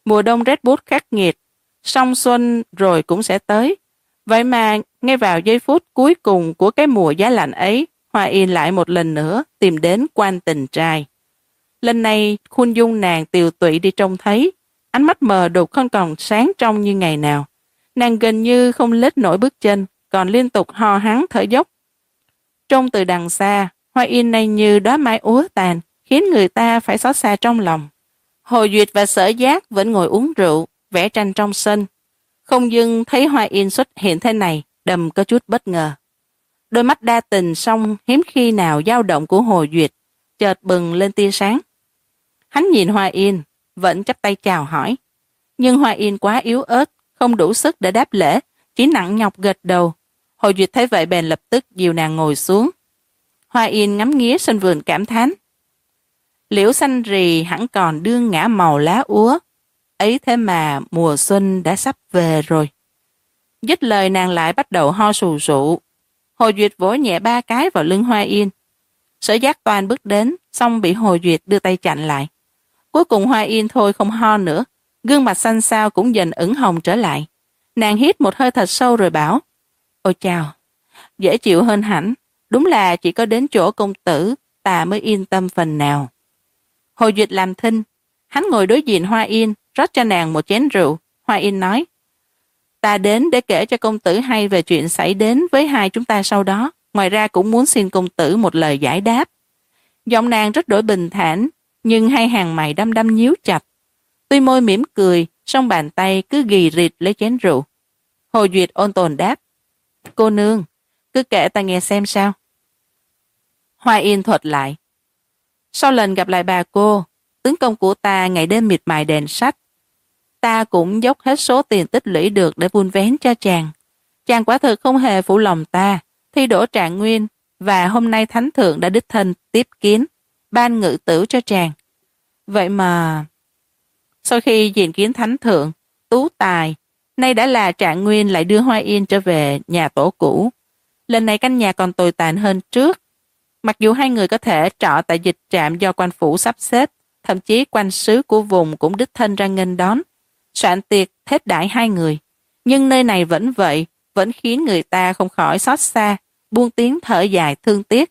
Mùa đông rét buốt khắc nghiệt, song xuân rồi cũng sẽ tới. Vậy mà ngay vào giây phút cuối cùng của cái mùa giá lạnh ấy, Hoa Yên lại một lần nữa tìm đến Quan Tình Trai. Lần này khuôn dung nàng tiều tụy đi trông thấy, ánh mắt mờ đục không còn sáng trong như ngày nào. Nàng gần như không lết nổi bước chân, còn liên tục ho hắng thở dốc. Trông từ đằng xa, Hoa Yên này như đóa mai úa tàn, khiến người ta phải xót xa trong lòng. Hồ Duyệt và Sở Giác vẫn ngồi uống rượu, vẽ tranh trong sân. Không dưng thấy Hoa Yên xuất hiện thế này, đầm có chút bất ngờ. Đôi mắt đa tình song hiếm khi nào dao động của Hồ Duyệt, chợt bừng lên tia sáng. Hắn nhìn Hoa Yên, vẫn chắp tay chào hỏi. Nhưng Hoa Yên quá yếu ớt, không đủ sức để đáp lễ, chỉ nặng nhọc gật đầu. Hồ Duyệt thấy vậy bèn lập tức dìu nàng ngồi xuống. Hoa Yên ngắm nghía sân vườn cảm thán. Liễu xanh rì hẳn còn đương ngả màu lá úa, ấy thế mà mùa xuân đã sắp về rồi. Dứt lời nàng lại bắt đầu ho sù sụ. Hồ Duyệt vỗ nhẹ ba cái vào lưng Hoa Yên. Sở Giác toan bước đến, xong bị Hồ Duyệt đưa tay chặn lại. Cuối cùng Hoa Yên thôi không ho nữa, gương mặt xanh xao cũng dần ửng hồng trở lại. Nàng hít một hơi thật sâu rồi bảo, ôi chào, dễ chịu hơn hẳn, đúng là chỉ có đến chỗ công tử, ta mới yên tâm phần nào. Hồ Duyệt làm thinh, hắn ngồi đối diện Hoa Yên, rót cho nàng một chén rượu. Hoa Yên nói, ta đến để kể cho công tử hay về chuyện xảy đến với hai chúng ta sau đó, ngoài ra cũng muốn xin công tử một lời giải đáp. Giọng nàng rất đổi bình thản, nhưng hai hàng mày đăm đăm nhíu chặt. Tuy môi mỉm cười, song bàn tay cứ ghì rịt lấy chén rượu. Hồ Duyệt ôn tồn đáp, cô nương, cứ kể ta nghe xem sao. Hoa Yên thuật lại, sau lần gặp lại bà cô, tướng công của ta ngày đêm miệt mài đèn sách. Ta cũng dốc hết số tiền tích lũy được để vun vén cho chàng. Chàng quả thực không hề phụ lòng ta, thi đỗ trạng nguyên, và hôm nay thánh thượng đã đích thân tiếp kiến, ban ngự tử cho chàng. Vậy mà... Sau khi diện kiến thánh thượng, Tú Tài, nay đã là trạng nguyên lại đưa Hoa Yên trở về nhà tổ cũ. Lần này căn nhà còn tồi tàn hơn trước. Mặc dù hai người có thể trọ tại dịch trạm do quan phủ sắp xếp, thậm chí quan sứ của vùng cũng đích thân ra nghênh đón, soạn tiệc thết đãi hai người. Nhưng nơi này vẫn vậy, vẫn khiến người ta không khỏi xót xa, buông tiếng thở dài thương tiếc.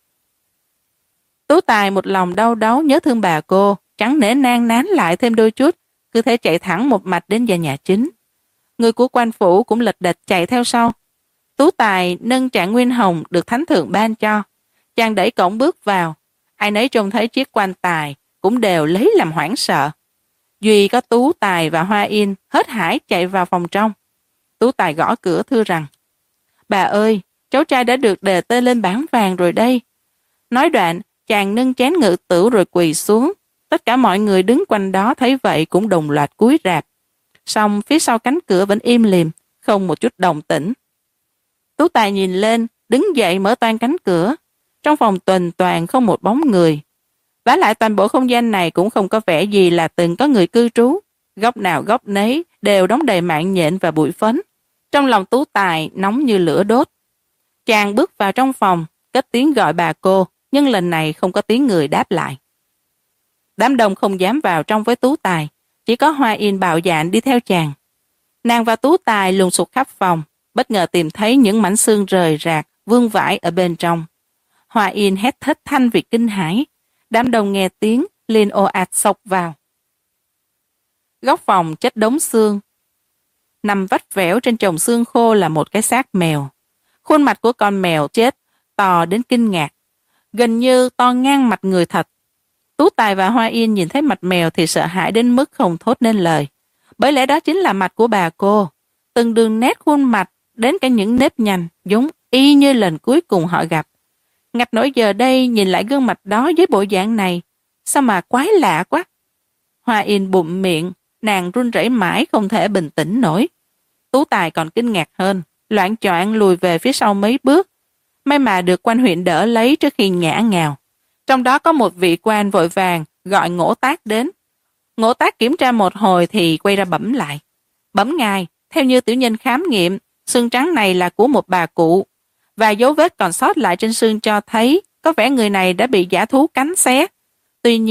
Tú Tài một lòng đau đáu nhớ thương bà cô, chẳng nể nang nán lại thêm đôi chút, cứ thế chạy thẳng một mạch đến vào nhà chính. Người của quan phủ cũng lật đật chạy theo sau. Tú Tài nâng trạng nguyên hồng được thánh thượng ban cho. Chàng đẩy cổng bước vào, ai nấy trông thấy chiếc quan tài cũng đều lấy làm hoảng sợ. Duy có Tú Tài và Hoa Yên hớt hải chạy vào phòng trong. Tú Tài gõ cửa thưa rằng, bà ơi, cháu trai đã được đề tên lên bảng vàng rồi đây. Nói đoạn, chàng nâng chén ngự tửu rồi quỳ xuống. Tất cả mọi người đứng quanh đó thấy vậy cũng đồng loạt cúi rạp. Song phía sau cánh cửa vẫn im lìm, không một chút động tĩnh. Tú Tài nhìn lên, đứng dậy mở toang cánh cửa. Trong phòng tuần toàn không một bóng người. Vả lại toàn bộ không gian này cũng không có vẻ gì là từng có người cư trú. Góc nào góc nấy đều đóng đầy mạng nhện và bụi phấn. Trong lòng Tú Tài nóng như lửa đốt. Chàng bước vào trong phòng, cất tiếng gọi bà cô, nhưng lần này không có tiếng người đáp lại. Đám đông không dám vào trong với Tú Tài, chỉ có Hoa Yên bạo dạn đi theo chàng. Nàng và Tú Tài lùng sục khắp phòng, bất ngờ tìm thấy những mảnh xương rời rạc, vương vãi ở bên trong. Hoa Yên hét thét thanh vì kinh hãi. Đám đông nghe tiếng, liền ồ ạt xộc vào. Góc phòng chất đống xương. Nằm vắt vẻo trên chồng xương khô là một cái xác mèo. Khuôn mặt của con mèo chết to đến kinh ngạc, gần như to ngang mặt người thật. Tú Tài và Hoa Yên nhìn thấy mặt mèo thì sợ hãi đến mức không thốt nên lời. Bởi lẽ đó chính là mặt của bà cô. Từng đường nét khuôn mặt, đến cả những nếp nhăn, giống y như lần cuối cùng họ gặp. Ngặt nỗi giờ đây nhìn lại gương mặt đó với bộ dạng này, sao mà quái lạ quá. Hoa Yên bụm miệng, nàng run rẩy mãi không thể bình tĩnh nổi. Tú Tài còn kinh ngạc hơn, loạng choạng lùi về phía sau mấy bước. May mà được quan huyện đỡ lấy trước khi ngã ngào. Trong đó có một vị quan vội vàng gọi Ngỗ Tác đến. Ngỗ Tác kiểm tra một hồi thì quay ra bẩm lại. Bẩm ngài, theo như tiểu nhân khám nghiệm, xương trắng này là của một bà cụ, và dấu vết còn sót lại trên xương cho thấy có vẻ người này đã bị dã thú cắn xé. Tuy nhiên,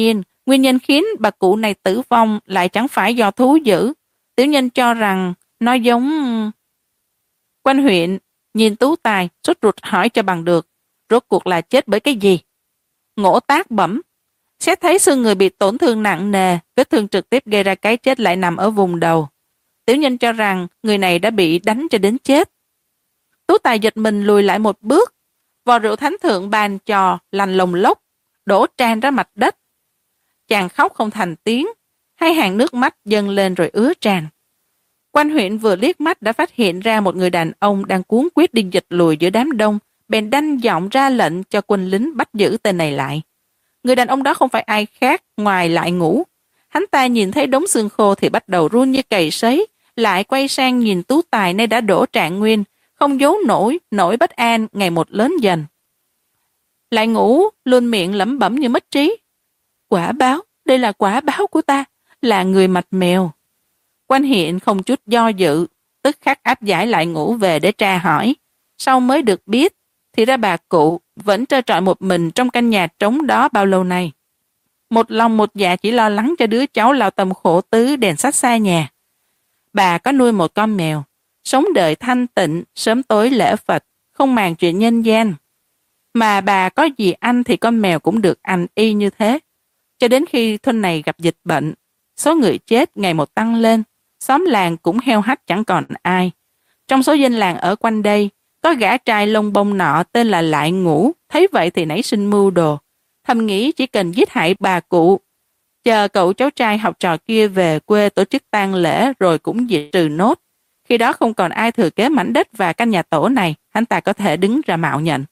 Nguyên nhân khiến bà cụ này tử vong lại chẳng phải do thú dữ. Tiểu nhân cho rằng nó giống... Quan huyện nhìn Tú Tài sốt ruột hỏi cho bằng được, rốt cuộc là chết bởi cái gì? Ngỗ Tác bẩm, xét thấy xương người bị tổn thương nặng nề, vết thương trực tiếp gây ra cái chết lại nằm ở vùng đầu. Tiểu nhân cho rằng người này đã bị đánh cho đến chết. Tú Tài giật mình lùi lại một bước, vò rượu thánh thượng bàn trò lành lồng lốc, đổ tràn ra mặt đất. Chàng khóc không thành tiếng, hai hàng nước mắt dâng lên rồi ứa tràn. Quan huyện vừa liếc mắt đã phát hiện ra một người đàn ông đang cuống quýt đi giật lùi giữa đám đông, bèn đanh giọng ra lệnh cho quân lính bắt giữ tên này lại. Người đàn ông đó không phải ai khác ngoài Lại Ngũ. Hắn ta nhìn thấy đống xương khô thì bắt đầu run như cầy sấy, lại quay sang nhìn Tú Tài nay đã đổ trạng nguyên, không giấu nổi nỗi bất an ngày một lớn dần. Lại Ngũ luôn miệng lẩm bẩm như mất trí. Quả báo, đây là quả báo của ta, là người mạch mèo. Quan Hiện không chút do dự, tức khắc áp giải Lại Ngũ về để tra hỏi. Sau mới được biết, thì ra bà cụ vẫn trơ trọi một mình trong căn nhà trống đó bao lâu nay. Một lòng một dạ chỉ lo lắng cho đứa cháu lao tâm khổ tứ đèn sách xa nhà. Bà có nuôi một con mèo, sống đời thanh tịnh, sớm tối lễ Phật, không màng chuyện nhân gian. Mà bà có gì ăn thì con mèo cũng được ăn y như thế. Cho đến khi thôn này gặp dịch bệnh, số người chết ngày một tăng lên, xóm làng cũng heo hắt chẳng còn ai. Trong số dân làng ở quanh đây, có gã trai lông bông nọ tên là Lại Ngũ, thấy vậy thì nảy sinh mưu đồ. Thầm nghĩ chỉ cần giết hại bà cụ, chờ cậu cháu trai học trò kia về quê tổ chức tang lễ rồi cũng diệt trừ nốt. Khi đó không còn ai thừa kế mảnh đất và căn nhà tổ này, hắn ta có thể đứng ra mạo nhận.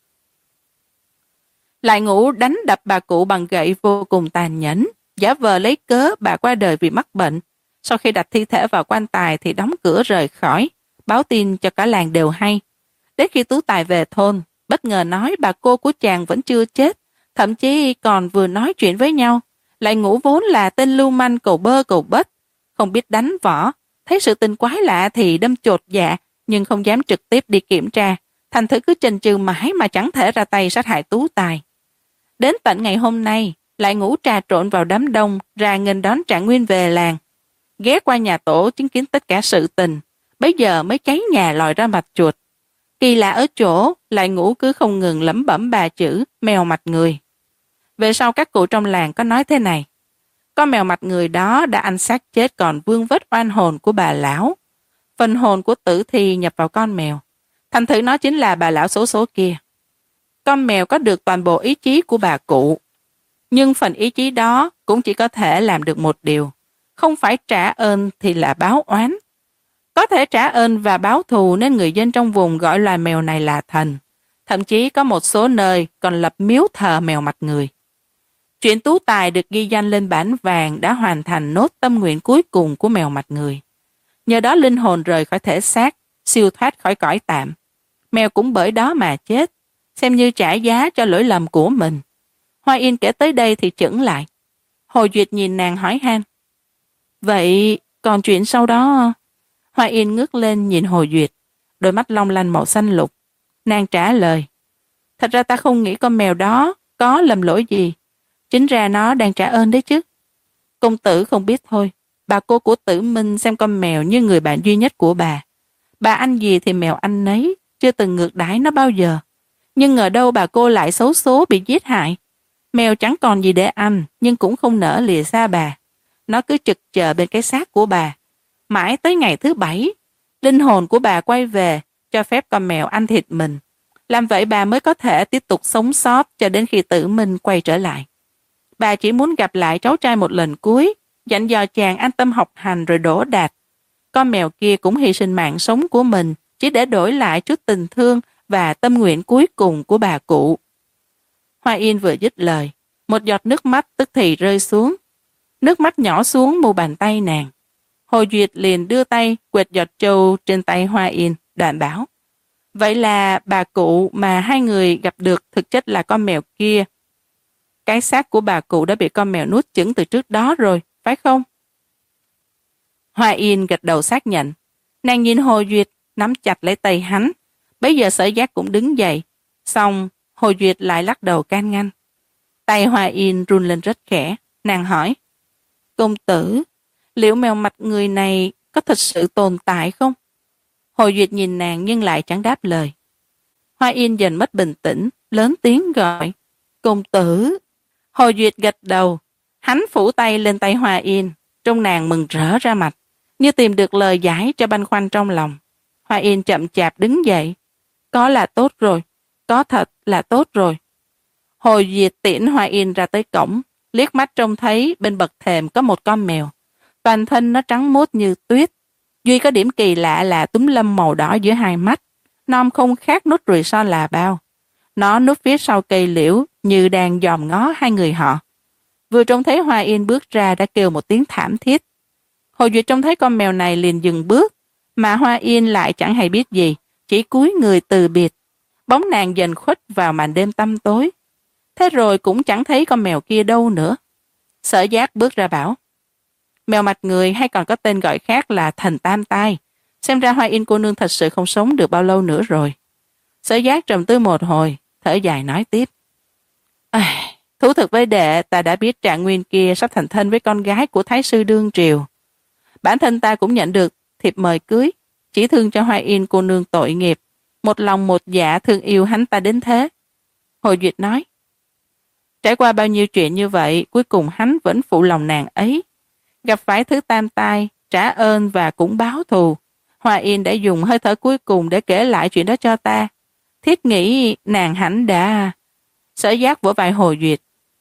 Lại Ngũ đánh đập bà cụ bằng gậy vô cùng tàn nhẫn, giả vờ lấy cớ bà qua đời vì mắc bệnh. Sau khi đặt thi thể vào quan tài thì đóng cửa rời khỏi, báo tin cho cả làng đều hay. Đến khi Tú Tài về thôn, bất ngờ nói bà cô của chàng vẫn chưa chết, thậm chí còn vừa nói chuyện với nhau. Lại Ngũ vốn là tên lưu manh cầu bơ cầu bết, không biết đánh võ, thấy sự tình quái lạ thì đâm chột dạ, nhưng không dám trực tiếp đi kiểm tra, thành thử cứ chần chừ mãi mà chẳng thể ra tay sát hại Tú Tài. Đến tận ngày hôm nay, Lại Ngũ trà trộn vào đám đông ra nghênh đón Trạng Nguyên về làng, ghé qua nhà tổ chứng kiến tất cả sự tình, bấy giờ mới cháy nhà lòi ra mặt chuột. Kỳ lạ ở chỗ, Lại Ngũ cứ không ngừng lẩm bẩm ba chữ mèo mạch người. Về sau các cụ trong làng có nói thế này: con mèo mạch người đó đã ăn xác chết còn vương vết oan hồn của bà lão. Phần hồn của tử thi nhập vào con mèo, thành thử nó chính là bà lão xấu số kia. Con mèo có được toàn bộ ý chí của bà cụ, nhưng phần ý chí đó cũng chỉ có thể làm được một điều, không phải trả ơn thì là báo oán. Có thể trả ơn và báo thù nên người dân trong vùng gọi loài mèo này là thần. Thậm chí có một số nơi còn lập miếu thờ mèo mạch người. Chuyện Tú Tài được ghi danh lên bản vàng đã hoàn thành nốt tâm nguyện cuối cùng của mèo mạch người. Nhờ đó linh hồn rời khỏi thể xác, siêu thoát khỏi cõi tạm. Mèo cũng bởi đó mà chết, xem như trả giá cho lỗi lầm của mình. Hoa Yên kể tới đây thì chững lại. Hồ Duyệt nhìn nàng hỏi han: vậy còn chuyện sau đó? Hoa Yên ngước lên nhìn Hồ Duyệt, đôi mắt long lanh màu xanh lục. Nàng trả lời: thật ra ta không nghĩ con mèo đó có lầm lỗi gì. Chính ra nó đang trả ơn đấy chứ. Công tử không biết thôi, bà cô của Tử Minh xem con mèo như người bạn duy nhất của bà. Bà ăn gì thì mèo ăn nấy, chưa từng ngược đãi nó bao giờ. Nhưng ngờ đâu bà cô lại xấu số bị giết hại. Mèo chẳng còn gì để ăn, nhưng cũng không nỡ lìa xa bà. Nó cứ trực chờ bên cái xác của bà. Mãi tới ngày thứ bảy, linh hồn của bà quay về, cho phép con mèo ăn thịt mình. Làm vậy bà mới có thể tiếp tục sống sót cho đến khi Tử Minh quay trở lại. Bà chỉ muốn gặp lại cháu trai một lần cuối, dặn dò chàng an tâm học hành rồi đỗ đạt. Con mèo kia cũng hy sinh mạng sống của mình chỉ để đổi lại chút tình thương và tâm nguyện cuối cùng của bà cụ. Hoa Yên vừa dứt lời, một giọt nước mắt tức thì rơi xuống. Nước mắt nhỏ xuống mu bàn tay nàng. Hồ Duyệt liền đưa tay quệt giọt trâu trên tay Hoa Yên, đoạn bảo: vậy là bà cụ mà hai người gặp được thực chất là con mèo kia. Cái xác của bà cụ đã bị con mèo nuốt chửng từ trước đó rồi, phải không? Hoa Yên gật đầu xác nhận. Nàng nhìn Hồ Duyệt, nắm chặt lấy tay hắn. Bấy giờ Sở Giác cũng đứng dậy. Xong, Hồ Duyệt lại lắc đầu can ngăn. Tay Hoa Yên run lên rất khẽ. Nàng hỏi, công tử, liệu mèo mặt người này có thật sự tồn tại không? Hồ Duyệt nhìn nàng nhưng lại chẳng đáp lời. Hoa Yên dần mất bình tĩnh, lớn tiếng gọi, công tử. Hồ Duyệt gật đầu, hắn phủ tay lên tay Hoa Yên, trông nàng mừng rỡ ra mặt, như tìm được lời giải cho băn khoăn trong lòng. Hoa Yên chậm chạp đứng dậy, có là tốt rồi, có thật là tốt rồi. Hồ Duyệt tiễn Hoa Yên ra tới cổng, liếc mắt trông thấy bên bậc thềm có một con mèo. Toàn thân nó trắng muốt như tuyết. Duy có điểm kỳ lạ là túm lâm màu đỏ giữa hai mắt. Nom không khác nút ruồi son là bao. Nó núp phía sau cây liễu như đang dòm ngó hai người họ. Vừa trông thấy Hoa Yên bước ra đã kêu một tiếng thảm thiết. Hồ Duyệt trông thấy con mèo này liền dừng bước, mà Hoa Yên lại chẳng hay biết gì, chỉ cúi người từ biệt. Bóng nàng dần khuất vào màn đêm tăm tối. Thế rồi cũng chẳng thấy con mèo kia đâu nữa. Sở Giác bước ra bảo, mèo mặt người hay còn có tên gọi khác là thần tam tai. Xem ra Hoa Yên cô nương thật sự không sống được bao lâu nữa rồi. Sở Giác trầm tư một hồi, thở dài nói tiếp. À, thú thực với đệ, ta đã biết Trạng Nguyên kia sắp thành thân với con gái của Thái sư đương triều. Bản thân ta cũng nhận được thiệp mời cưới, chỉ thương cho Hoa Yên cô nương tội nghiệp, một lòng một dạ thương yêu hắn ta đến thế. Hồ Duyệt nói, trải qua bao nhiêu chuyện như vậy, cuối cùng hắn vẫn phụ lòng nàng ấy. Gặp phải thứ tam tai, trả ơn và cũng báo thù. Hoa Yên đã dùng hơi thở cuối cùng để kể lại chuyện đó cho ta. Thiết nghĩ nàng hẳn đã... Sở Giác vỗ vai Hồ Duyệt.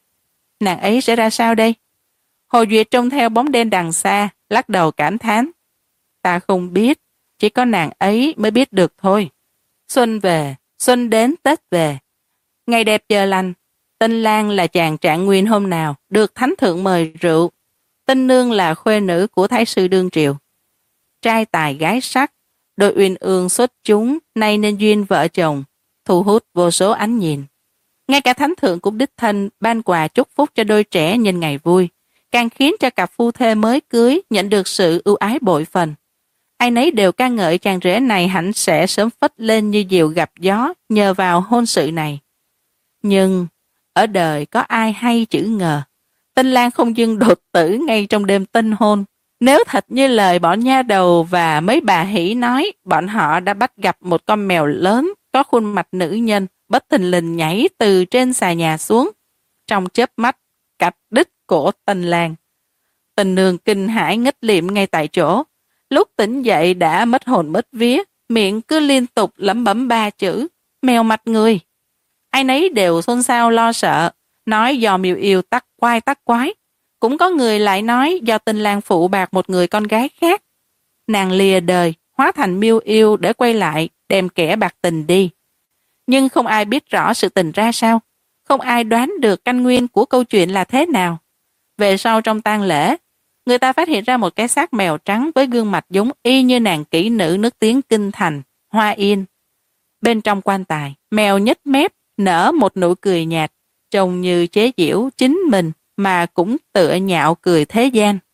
Nàng ấy sẽ ra sao đây? Hồ Duyệt trông theo bóng đen đằng xa, lắc đầu cảm thán. Ta không biết, chỉ có nàng ấy mới biết được thôi. Xuân về, xuân đến Tết về. Ngày đẹp giờ lành, Tinh Lan là chàng Trạng Nguyên hôm nào được thánh thượng mời rượu. Tinh Nương là khuê nữ của Thái sư đương triều. Trai tài gái sắc, đôi uyên ương xuất chúng, nay nên duyên vợ chồng, thu hút vô số ánh nhìn. Ngay cả thánh thượng cũng đích thân ban quà chúc phúc cho đôi trẻ nhân ngày vui, càng khiến cho cặp phu thê mới cưới nhận được sự ưu ái bội phần. Ai nấy đều ca ngợi chàng rể này hẳn sẽ sớm phất lên như diều gặp gió nhờ vào hôn sự này. Nhưng ở đời có ai hay chữ ngờ, Tinh Lan không dưng đột tử ngay trong đêm tinh hôn. Nếu thật như lời bọn nha đầu và mấy bà hỉ nói, bọn họ đã bắt gặp một con mèo lớn có khuôn mặt nữ nhân bất thình lình nhảy từ trên xà nhà xuống, trong chớp mắt cắt đứt cổ Tinh Lan. Tình Nương kinh hãi ngất liệm ngay tại chỗ, lúc tỉnh dậy đã mất hồn mất vía, miệng cứ liên tục lẩm bẩm ba chữ mèo mặt người. Ai nấy đều xôn xao lo sợ, nói do Miêu Yêu tắc quai tắc quái. Cũng có người lại nói do Tinh Lan phụ bạc một người con gái khác. Nàng lìa đời, hóa thành Miêu Yêu để quay lại, đem kẻ bạc tình đi. Nhưng không ai biết rõ sự tình ra sao. Không ai đoán được căn nguyên của câu chuyện là thế nào. Về sau trong tang lễ, người ta phát hiện ra một cái xác mèo trắng với gương mặt giống y như nàng kỹ nữ nước tiếng kinh thành, Hoa Yên. Bên trong quan tài, mèo nhếch mép, nở một nụ cười nhạt, trông như chế giễu chính mình mà cũng tựa nhạo cười thế gian.